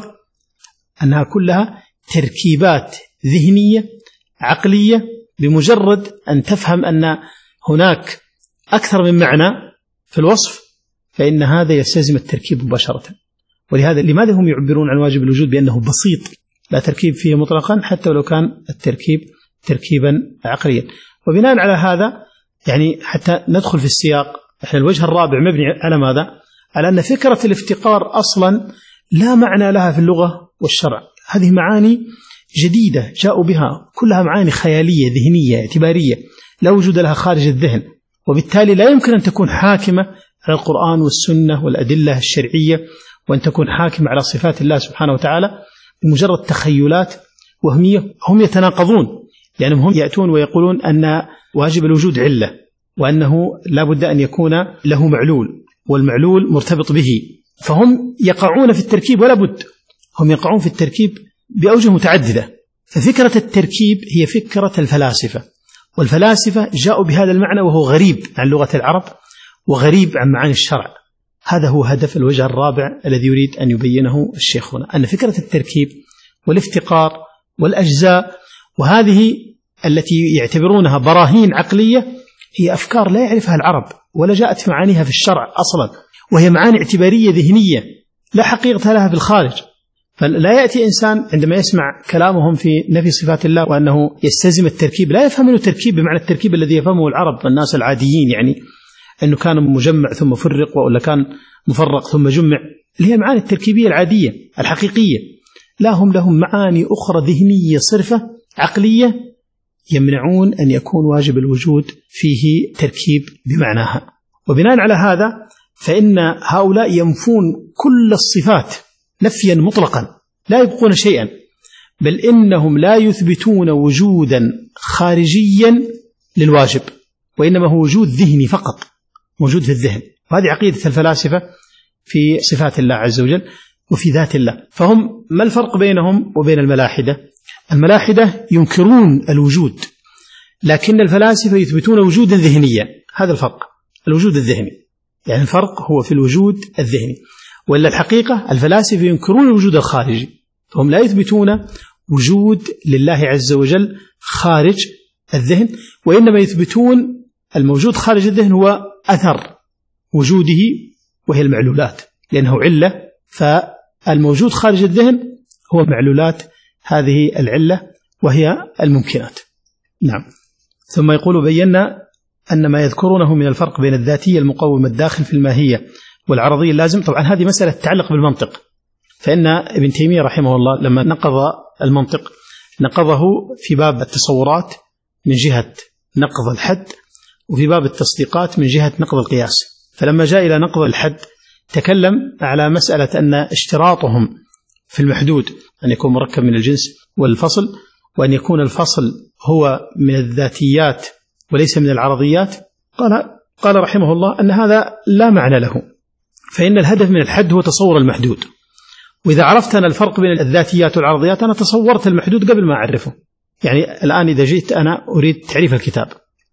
أنها كلها تركيبات ذهنية عقلية، بمجرد أن تفهم أن هناك أكثر من معنى في الوصف فإن هذا يستلزم التركيب مباشرة. ولهذا لماذا هم يعبرون عن واجب الوجود بأنه بسيط لا تركيب فيه مطلقا، حتى ولو كان التركيب تركيبا عقليا. وبناء على هذا يعني حتى ندخل في السياق، احنا الوجه الرابع مبني على ماذا؟ على أن فكرة الافتقار أصلا لا معنى لها في اللغة والشرع. هذه معاني جديدة جاءوا بها، كلها معاني خيالية ذهنية اعتبارية لا وجود لها خارج الذهن، وبالتالي لا يمكن أن تكون حاكمة على القرآن والسنة والأدلة الشرعية، وأن تكون حاكمة على صفات الله سبحانه وتعالى بمجرد تخيلات وهمية. هم يتناقضون، لأنهم هم يأتون ويقولون أن واجب الوجود علة، وأنه لا بد أن يكون له معلول، والمعلول مرتبط به. فهم يقعون في التركيب ولا بد، هم يقعون في التركيب بأوجه متعددة. ففكرة التركيب هي فكرة الفلاسفة، والفلاسفة جاءوا بهذا المعنى وهو غريب عن لغة العرب وغريب عن معاني الشرع. هذا هو هدف الوجه الرابع الذي يريد أن يبينه الشيخ هنا، أن فكرة التركيب والافتقار والأجزاء وهذه التي يعتبرونها براهين عقلية هي أفكار لا يعرفها العرب ولا جاءت في معانيها في الشرع أصلا، وهي معاني اعتبارية ذهنية لا حقيقة لها في الخارج. فلا يأتي إنسان عندما يسمع كلامهم في نفي صفات الله وأنه يستلزم التركيب، لا يفهم التركيب بمعنى التركيب الذي يفهمه العرب والناس العاديين، يعني أنه كان مجمع ثم فرق، ولا كان مفرق ثم جمع، اللي هي معاني التركيبية العادية الحقيقية. لا، هم لهم معاني أخرى ذهنية صرفة عقلية يمنعون أن يكون واجب الوجود فيه تركيب بمعناها. وبناء على هذا فإن هؤلاء ينفون كل الصفات نفيا مطلقا، لا يبقون شيئا، بل إنهم لا يثبتون وجودا خارجيا للواجب، وإنما هو وجود ذهني فقط، موجود في الذهن. وهذه عقيدة الفلاسفة في صفات الله عز وجل وفي ذات الله. فهم ما الفرق بينهم وبين الملاحدة؟ الملاحدة ينكرون الوجود، لكن الفلاسفة يثبتون وجودا ذهنيا. هذا الفرق، الوجود الذهني، يعني الفرق هو في الوجود الذهني. ولا الحقيقة الفلاسفة ينكرون الوجود الخارجي، فهم لا يثبتون وجود لله عز وجل خارج الذهن، وإنما يثبتون الموجود خارج الذهن هو أثر وجوده وهي المعلولات، لأنه علة، فالموجود خارج الذهن هو معلولات هذه العلة وهي الممكنات. نعم. ثم يقول: بينا أن ما يذكرونه من الفرق بين الذاتية المقومة الداخل في الماهية والعرضية اللازم، طبعا هذه مسألة تتعلق بالمنطق، فإن ابن تيمية رحمه الله لما نقض المنطق نقضه في باب التصورات من جهة نقض الحد، وفي باب التصديقات من جهة نقض القياس. فلما جاء إلى نقض الحد تكلم على مسألة أن اشتراطهم في المحدود أن يكون مركب من الجنس والفصل، وأن يكون الفصل هو من الذاتيات وليس من العرضيات. قال قال رحمه الله أن هذا لا معنى له، فإن الهدف من الحد هو تصور المحدود، وإذا عرفت أن الفرق بين الذاتيات والعرضيات أنا تصورت المحدود قبل ما أعرفه. يعني الآن إذا جئت أنا أريد تعريف الكتاب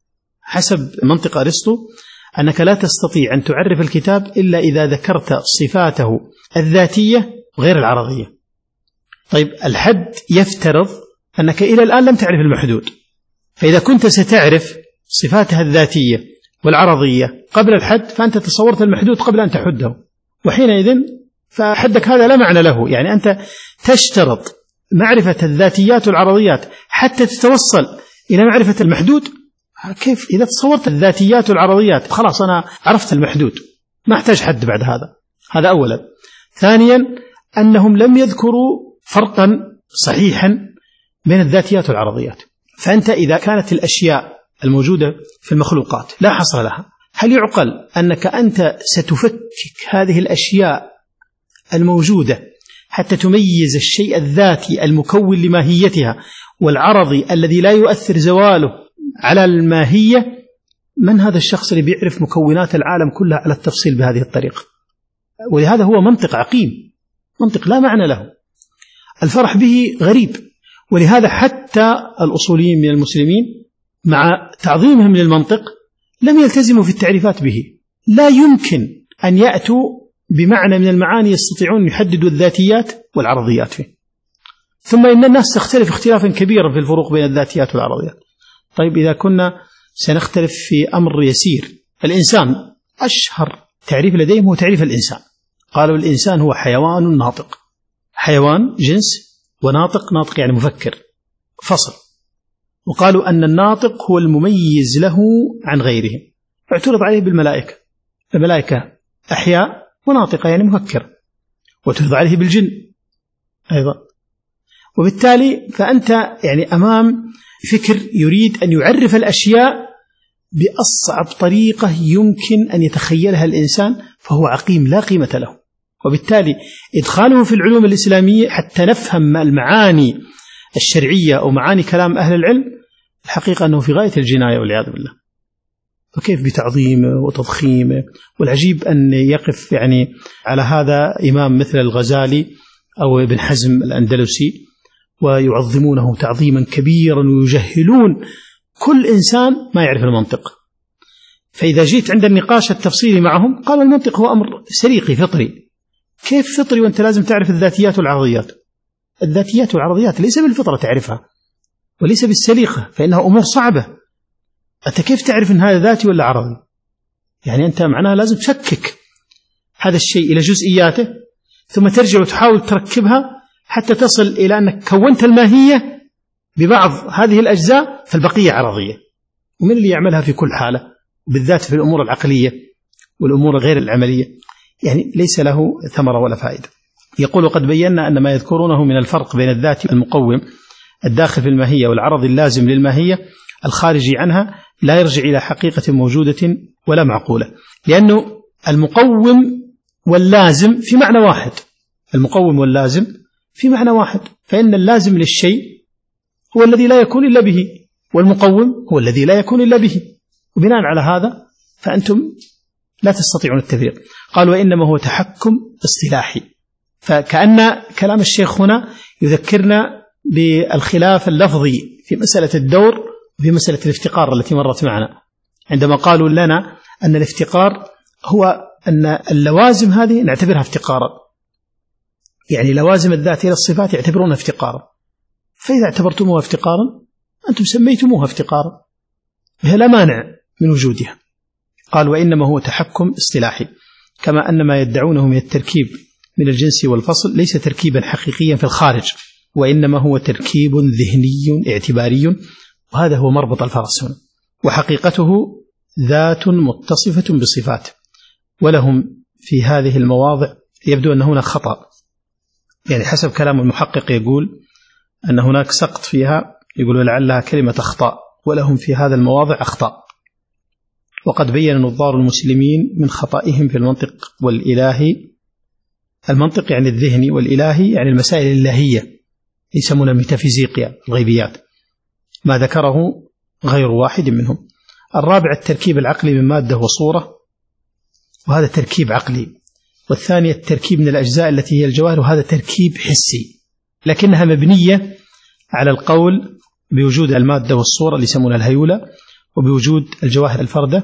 حسب منطق أرسطو، أنك لا تستطيع أن تعرف الكتاب إلا إذا ذكرت صفاته الذاتية غير العرضية. طيب الحد يفترض أنك إلى الآن لم تعرف المحدود، فإذا كنت ستعرف صفاتها الذاتية والعرضية قبل الحد فأنت تصورت المحدود قبل أن تحده، وحينئذ فحدك هذا لا معنى له. يعني أنت تشترط معرفة الذاتيات والعرضيات حتى تتوصل إلى معرفة المحدود. كيف إذا تصورت الذاتيات والعرضيات خلاص أنا عرفت المحدود، ما أحتاج حد بعد هذا. هذا أولا. ثانيا أنهم لم يذكروا فرقا صحيحا بين الذاتيات والعرضيات. فأنت إذا كانت الأشياء الموجودة في المخلوقات لا حصر لها، هل يعقل أنك أنت ستفكك هذه الأشياء الموجودة حتى تميز الشيء الذاتي المكون لماهيتها والعرضي الذي لا يؤثر زواله على الماهية؟ من هذا الشخص اللي بيعرف مكونات العالم كلها على التفصيل بهذه الطريقة؟ ولهذا هو منطق عقيم، منطق لا معنى له، الفرح به غريب. ولهذا حتى الأصوليين من المسلمين مع تعظيمهم للمنطق لم يلتزموا في التعريفات به. لا يمكن أن يأتوا بمعنى من المعاني يستطيعون أن يحددوا الذاتيات والعرضيات فيه. ثم إن الناس تختلف اختلافا كبيرا في الفروق بين الذاتيات والعرضيات. طيب إذا كنا سنختلف في أمر يسير، الإنسان أشهر تعريف لديهم هو تعريف الإنسان، قالوا الإنسان هو حيوان ناطق. حيوان جنس، وناطق ناطق يعني مفكر فصل. وقالوا أن الناطق هو المميز له عن غيره، فاعترض عليه بالملائكة. الملائكة أحياء وناطقة يعني مفكر، واعترض عليه بالجن أيضا. وبالتالي فأنت يعني أمام فكر يريد أن يعرف الأشياء بأصعب طريقة يمكن أن يتخيلها الإنسان، فهو عقيم لا قيمة له. وبالتالي إدخاله في العلوم الإسلامية حتى نفهم المعاني الشرعية أو معاني كلام أهل العلم، الحقيقة أنه في غاية الجناية والعياذ بالله. فكيف بتعظيمه وتضخيمه؟ والعجيب أن يقف يعني على هذا إمام مثل الغزالي أو ابن حزم الأندلسي ويعظمونه تعظيما كبيرا ويجهلون كل إنسان ما يعرف المنطق. فإذا جيت عند النقاش التفصيلي معهم قال المنطق هو أمر سريقي فطري. كيف فطري وأنت لازم تعرف الذاتيات والعرضيات؟ الذاتيات والعرضيات ليس بالفطرة تعرفها وليس بالسليقة، فإنها أمور صعبة. أنت كيف تعرف أن هذا ذاتي ولا عرضي؟ يعني أنت معناها لازم تفكك هذا الشيء إلى جزئياته ثم ترجع وتحاول تركبها حتى تصل إلى أنك كونت الماهية ببعض هذه الأجزاء فالبقية عرضية. ومن اللي يعملها في كل حالة، بالذات في الأمور العقلية والأمور غير العملية، يعني ليس له ثمرة ولا فائدة. يقول: قد بينا أن ما يذكرونه من الفرق بين الذات المقوم الداخل في الماهية والعرض اللازم للماهية الخارجي عنها لا يرجع إلى حقيقة موجودة ولا معقولة، لأنه المقوم واللازم في معنى واحد. المقوم واللازم في معنى واحد، فإن اللازم للشيء هو الذي لا يكون إلا به، والمقوم هو الذي لا يكون إلا به، وبناء على هذا فأنتم لا تستطيعون التفريق. قال: وإنما هو تحكم اصطلاحي. فكأن كلام الشيخ هنا يذكرنا بالخلاف اللفظي في مسألة الدور وفي مسألة الافتقار التي مرت معنا، عندما قالوا لنا أن الافتقار هو أن اللوازم هذه نعتبرها افتقارا، يعني لوازم الذات إلى الصفات يعتبرونها افتقارا، فإذا اعتبرتموها افتقارا أنتم سميتموها افتقارا، فهي لا مانع من وجودها. قال: وإنما هو تحكم اصطلاحي، كما أن ما يدعونه من التركيب من الجنس والفصل ليس تركيبا حقيقيا في الخارج، وإنما هو تركيب ذهني اعتباري، وهذا هو مربط الفرس هنا. وحقيقته ذات متصفة بصفات، ولهم في هذه المواضع يبدو أن هناك خطأ، يعني حسب كلام المحقق يقول أن هناك سقط فيها، يقول ولعلها كلمة أخطاء، ولهم في هذا المواضع أخطاء. وقد بين نظار المسلمين من خطئهم في المنطق والإلهي، المنطق يعني الذهني، والإلهي يعني المسائل الإلهية يسمونها ميتافيزيقيا الغيبيات، ما ذكره غير واحد منهم. الرابع التركيب العقلي من مادة وصورة، وهذا تركيب عقلي. والثاني التركيب من الأجزاء التي هي الجواهر، وهذا تركيب حسي، لكنها مبنية على القول بوجود المادة والصورة اللي يسمونها الهيولة، وبوجود الجواهر الفردة.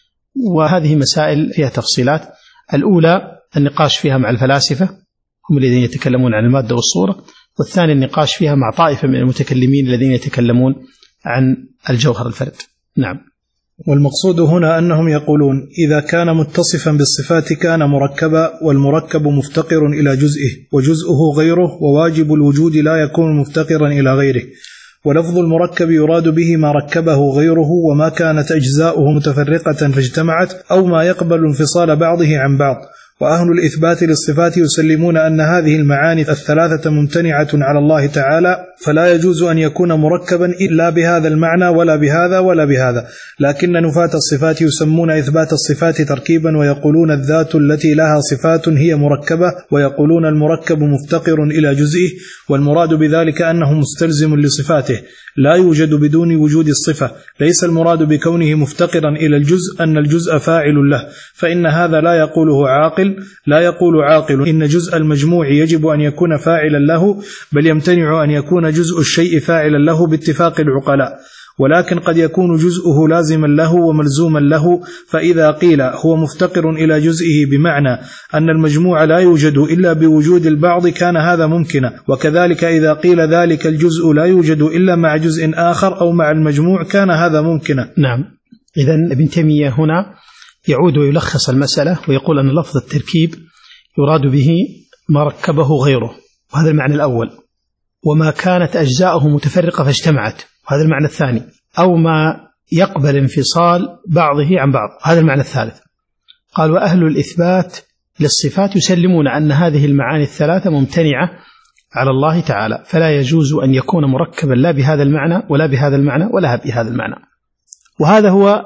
وهذه مسائل فيها تفصيلات. الأولى النقاش فيها مع الفلاسفة، هم الذين يتكلمون عن المادة والصورة، والثاني النقاش فيها مع طائفة من المتكلمين الذين يتكلمون عن الجوهر الفرد. نعم. والمقصود هنا أنهم يقولون إذا كان متصفا بالصفات كان مركبا، والمركب مفتقر إلى جزئه، وجزءه غيره، وواجب الوجود لا يكون مفتقرا إلى غيره. ولفظ المركب يراد به ما ركبه غيره، وما كانت أجزاؤه متفرقة فاجتمعت، أو ما يقبل انفصال بعضه عن بعض. وأهل الإثبات للصفات يسلمون أن هذه المعاني الثلاثة ممتنعة على الله تعالى، فلا يجوز أن يكون مركبا إلا بهذا المعنى ولا بهذا ولا بهذا. لكن نفاة الصفات يسمون إثبات الصفات تركيبا، ويقولون الذات التي لها صفات هي مركبة، ويقولون المركب مفتقر إلى جزئه، والمراد بذلك أنه مستلزم لصفاته لا يوجد بدون وجود الصفة. ليس المراد بكونه مفتقرا إلى الجزء أن الجزء فاعل له، فإن هذا لا يقوله عاقل. لا يقول عاقل إن جزء المجموع يجب أن يكون فاعلا له، بل يمتنع أن يكون جزء الشيء فاعلا له باتفاق العقلاء. ولكن قد يكون جزءه لازما له وملزوما له، فإذا قيل هو مفتقر إلى جزئه بمعنى أن المجموع لا يوجد إلا بوجود البعض كان هذا ممكنا، وكذلك إذا قيل ذلك الجزء لا يوجد إلا مع جزء آخر أو مع المجموع كان هذا ممكنا. نعم. إذن ابن تيمية هنا يعود ويلخص المسألة ويقول أن لفظ التركيب يراد به ما ركبه غيره، وهذا المعنى الأول، وما كانت أجزاؤه متفرقة فاجتمعت، وهذا المعنى الثاني، أو ما يقبل انفصال بعضه عن بعض، هذا المعنى الثالث. قال: وأهل الإثبات للصفات يسلمون أن هذه المعاني الثلاثة ممتنعة على الله تعالى، فلا يجوز أن يكون مركبا لا بهذا المعنى ولا بهذا المعنى ولا بهذا المعنى. وهذا هو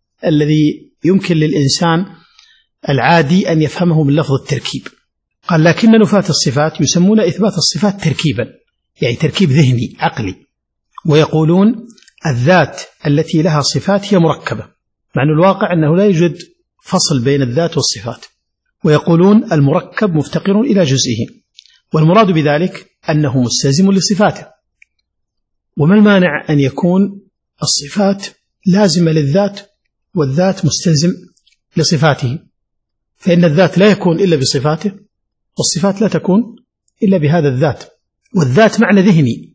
الذي يمكن للإنسان العادي أن يفهمه من لفظ التركيب. قال: لكن نفاة الصفات يسمون إثبات الصفات تركيبا، يعني تركيب ذهني عقلي، ويقولون الذات التي لها صفات هي مركبة، مع أن الواقع أنه لا يوجد فصل بين الذات والصفات. ويقولون المركب مفتقر إلى جزئه، والمراد بذلك أنه مستلزم لصفاته. وما المانع أن يكون الصفات لازمة للذات والذات مستلزم لصفاته؟ فإن الذات لا يكون إلا بصفاته، والصفات لا تكون إلا بهذا الذات، والذات معنى ذهني،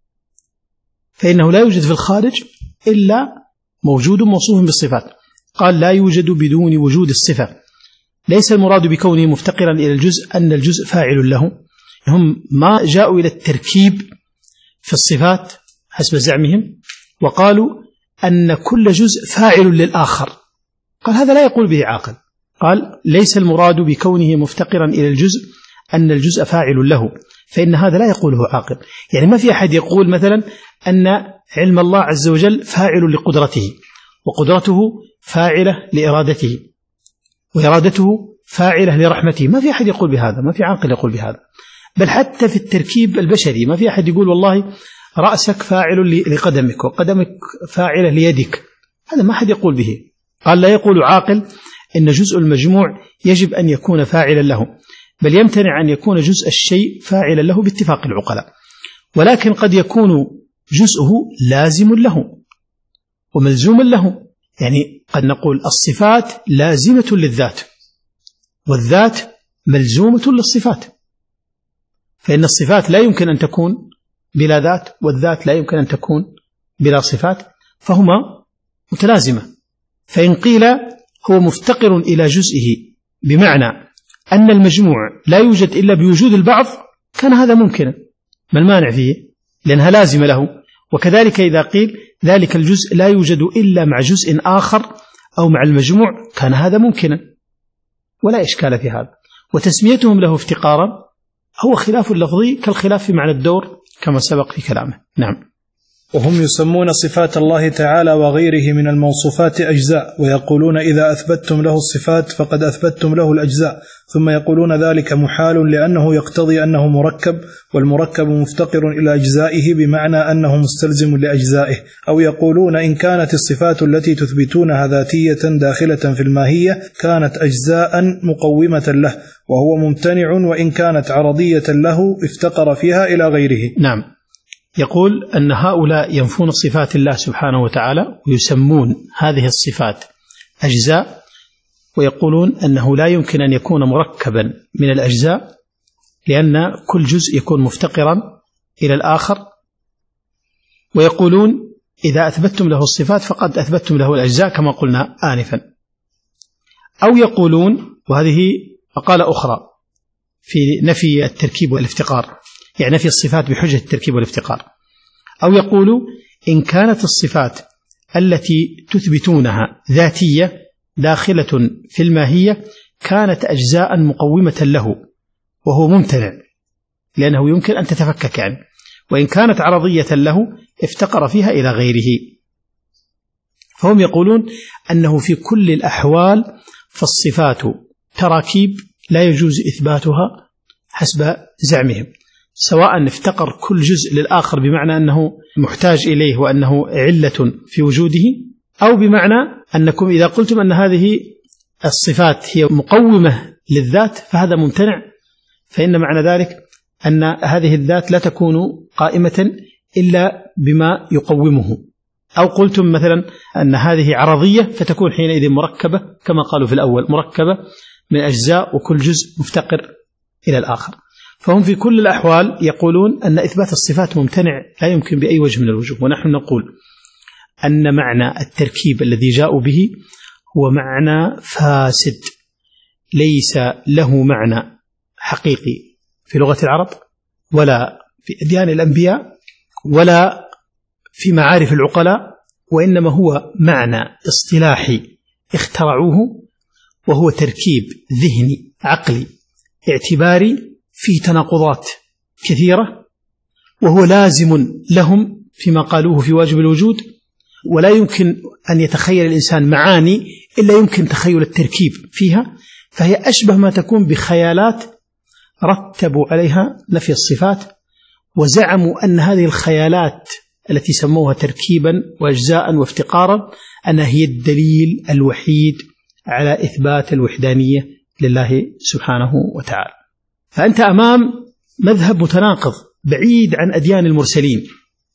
فإنه لا يوجد في الخارج إلا موجود موصوف بالصفات. قال: لا يوجد بدون وجود الصفة. ليس المراد بكونه مفتقرا إلى الجزء أن الجزء فاعل له، هم ما جاءوا إلى التركيب في الصفات حسب زعمهم، وقالوا أن كل جزء فاعل للآخر. قال هذا لا يقول به عاقل. قال ليس المراد بكونه مفتقرا إلى الجزء أن الجزء فاعل له، فإن هذا لا يقوله عاقل. يعني ما في أحد يقول مثلا أن علم الله عز وجل فاعل لقدرته، وقدرته فاعلة لإرادته، وإرادته فاعلة لرحمته. ما في أحد يقول بهذا، ما في عاقل يقول بهذا. بل حتى في التركيب البشري ما في أحد يقول والله رأسك فاعل لقدمك وقدمك فاعلة ليدك، هذا ما أحد يقول به. قال لا يقول عاقل إن جزء المجموع يجب أن يكون فاعلا له، بل يمتنع أن يكون جزء الشيء فاعلا له باتفاق العقلاء، ولكن قد يكون جزءه لازم له وملزوما له. يعني قد نقول الصفات لازمة للذات، والذات ملزومة للصفات، فإن الصفات لا يمكن أن تكون بلا ذات، والذات لا يمكن أن تكون بلا صفات، فهما متلازمة. فإن قيل هو مفتقر إلى جزئه بمعنى أن المجموع لا يوجد إلا بوجود البعض، كان هذا ممكنا، ما المانع فيه؟ لأنها لازمة له. وكذلك إذا قيل ذلك الجزء لا يوجد إلا مع جزء آخر أو مع المجموع، كان هذا ممكنا ولا إشكال في هذا. وتسميتهم له افتقارا هو خلاف لفظي كالخلاف في معنى الدور كما سبق في كلامه. نعم. وهم يسمون صفات الله تعالى وغيره من الموصوفات أجزاء، ويقولون إذا أثبتتم له الصفات فقد أثبتتم له الأجزاء، ثم يقولون ذلك محال لأنه يقتضي أنه مركب، والمركب مفتقر إلى أجزائه بمعنى أنه مستلزم لأجزائه. أو يقولون إن كانت الصفات التي تثبتونها ذاتية داخلة في الماهية كانت أجزاء مقومة له، وهو ممتنع، وإن كانت عرضية له افتقر فيها إلى غيره. نعم. يقول أن هؤلاء ينفون صفات الله سبحانه وتعالى ويسمون هذه الصفات أجزاء، ويقولون أنه لا يمكن أن يكون مركبا من الأجزاء، لأن كل جزء يكون مفتقرا إلى الآخر. ويقولون إذا أثبتتم له الصفات فقد أثبتتم له الأجزاء كما قلنا آنفا. أو يقولون، وهذه مقالة أخرى في نفي التركيب والافتقار، يعني نفي الصفات بحجة التركيب والافتقار. أو يقولوا إن كانت الصفات التي تثبتونها ذاتية داخلة في الماهية كانت أجزاء مقومة له، وهو ممتنع لأنه يمكن أن تتفكك عنه، وإن كانت عرضية له افتقر فيها إلى غيره. فهم يقولون أنه في كل الأحوال فالصفات تراكيب لا يجوز إثباتها حسب زعمهم، سواء افتقر كل جزء للآخر بمعنى أنه محتاج إليه وأنه علة في وجوده، أو بمعنى أنكم إذا قلتم أن هذه الصفات هي مقومة للذات فهذا ممتنع، فإن معنى ذلك أن هذه الذات لا تكون قائمة إلا بما يقومه. أو قلتم مثلا أن هذه عرضية فتكون حينئذ مركبة كما قالوا في الأول، مركبة من أجزاء وكل جزء مفتقر إلى الآخر. فهم في كل الأحوال يقولون أن إثبات الصفات ممتنع لا يمكن بأي وجه من الوجوه. ونحن نقول أن معنى التركيب الذي جاءوا به هو معنى فاسد، ليس له معنى حقيقي في لغة العرب ولا في أديان الأنبياء ولا في معارف العقلاء، وإنما هو معنى اصطلاحي اخترعوه، وهو تركيب ذهني عقلي اعتباري في تناقضات كثيرة، وهو لازم لهم فيما قالوه في واجب الوجود، ولا يمكن أن يتخيل الإنسان معاني إلا يمكن تخيل التركيب فيها، فهي أشبه ما تكون بخيالات رتبوا عليها نفي الصفات، وزعموا أن هذه الخيالات التي سموها تركيبا وأجزاء وافتقارا أنها هي الدليل الوحيد على إثبات الوحدانية لله سبحانه وتعالى. فأنت أمام مذهب متناقض بعيد عن أديان المرسلين،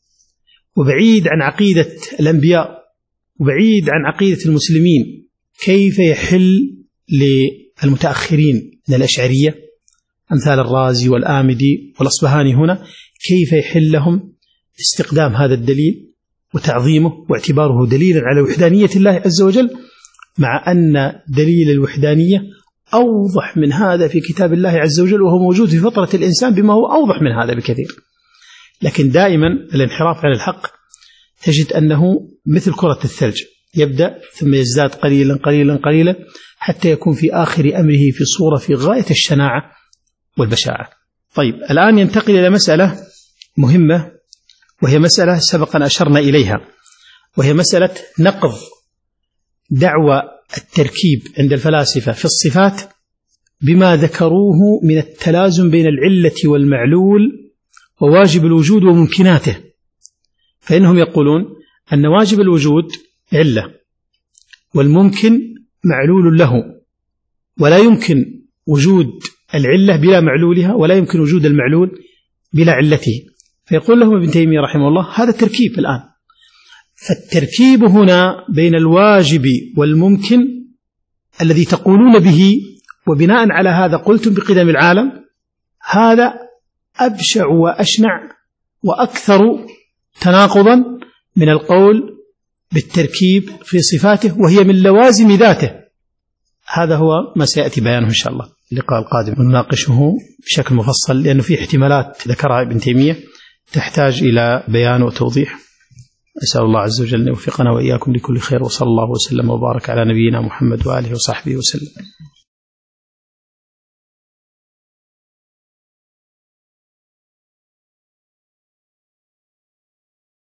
وبعيد عن عقيدة الأنبياء، وبعيد عن عقيدة المسلمين. كيف يحل للمتأخرين من الأشعرية أمثال الرازي والآمدي والأصبهاني هنا، كيف يحل لهم استقدام هذا الدليل وتعظيمه واعتباره دليلا على وحدانية الله عز وجل، مع أن دليل الوحدانية أوضح من هذا في كتاب الله عز وجل، وهو موجود في فطرة الإنسان بما هو أوضح من هذا بكثير. لكن دائما الانحراف عن الحق تجد أنه مثل كرة الثلج، يبدأ ثم يزداد قليلا قليلا قليلا حتى يكون في آخر أمره في صورة في غاية الشناعة والبشاعة. طيب الآن ينتقل إلى مسألة مهمة، وهي مسألة سبقا أشرنا إليها، وهي مسألة نقض دعوى التركيب عند الفلاسفة في الصفات بما ذكروه من التلازم بين العلة والمعلول وواجب الوجود وممكناته. فإنهم يقولون أن واجب الوجود علة والممكن معلول له، ولا يمكن وجود العلة بلا معلولها، ولا يمكن وجود المعلول بلا علته. فيقول لهم ابن تيمية رحمه الله هذا التركيب الآن. فالتركيب هنا بين الواجب والممكن الذي تقولون به، وبناء على هذا قلتم بقدم العالم، هذا أبشع وأشنع وأكثر تناقضا من القول بالتركيب في صفاته وهي من لوازم ذاته. هذا هو ما سيأتي بيانه إن شاء الله اللقاء القادم ونناقشه بشكل مفصل، لأنه في احتمالات ذكرها ابن تيمية تحتاج إلى بيان وتوضيح. أسأل الله عز وجل أن يوفقنا وإياكم لكل خير، وصلى الله وسلم وبارك على نبينا محمد وآله وصحبه وسلم.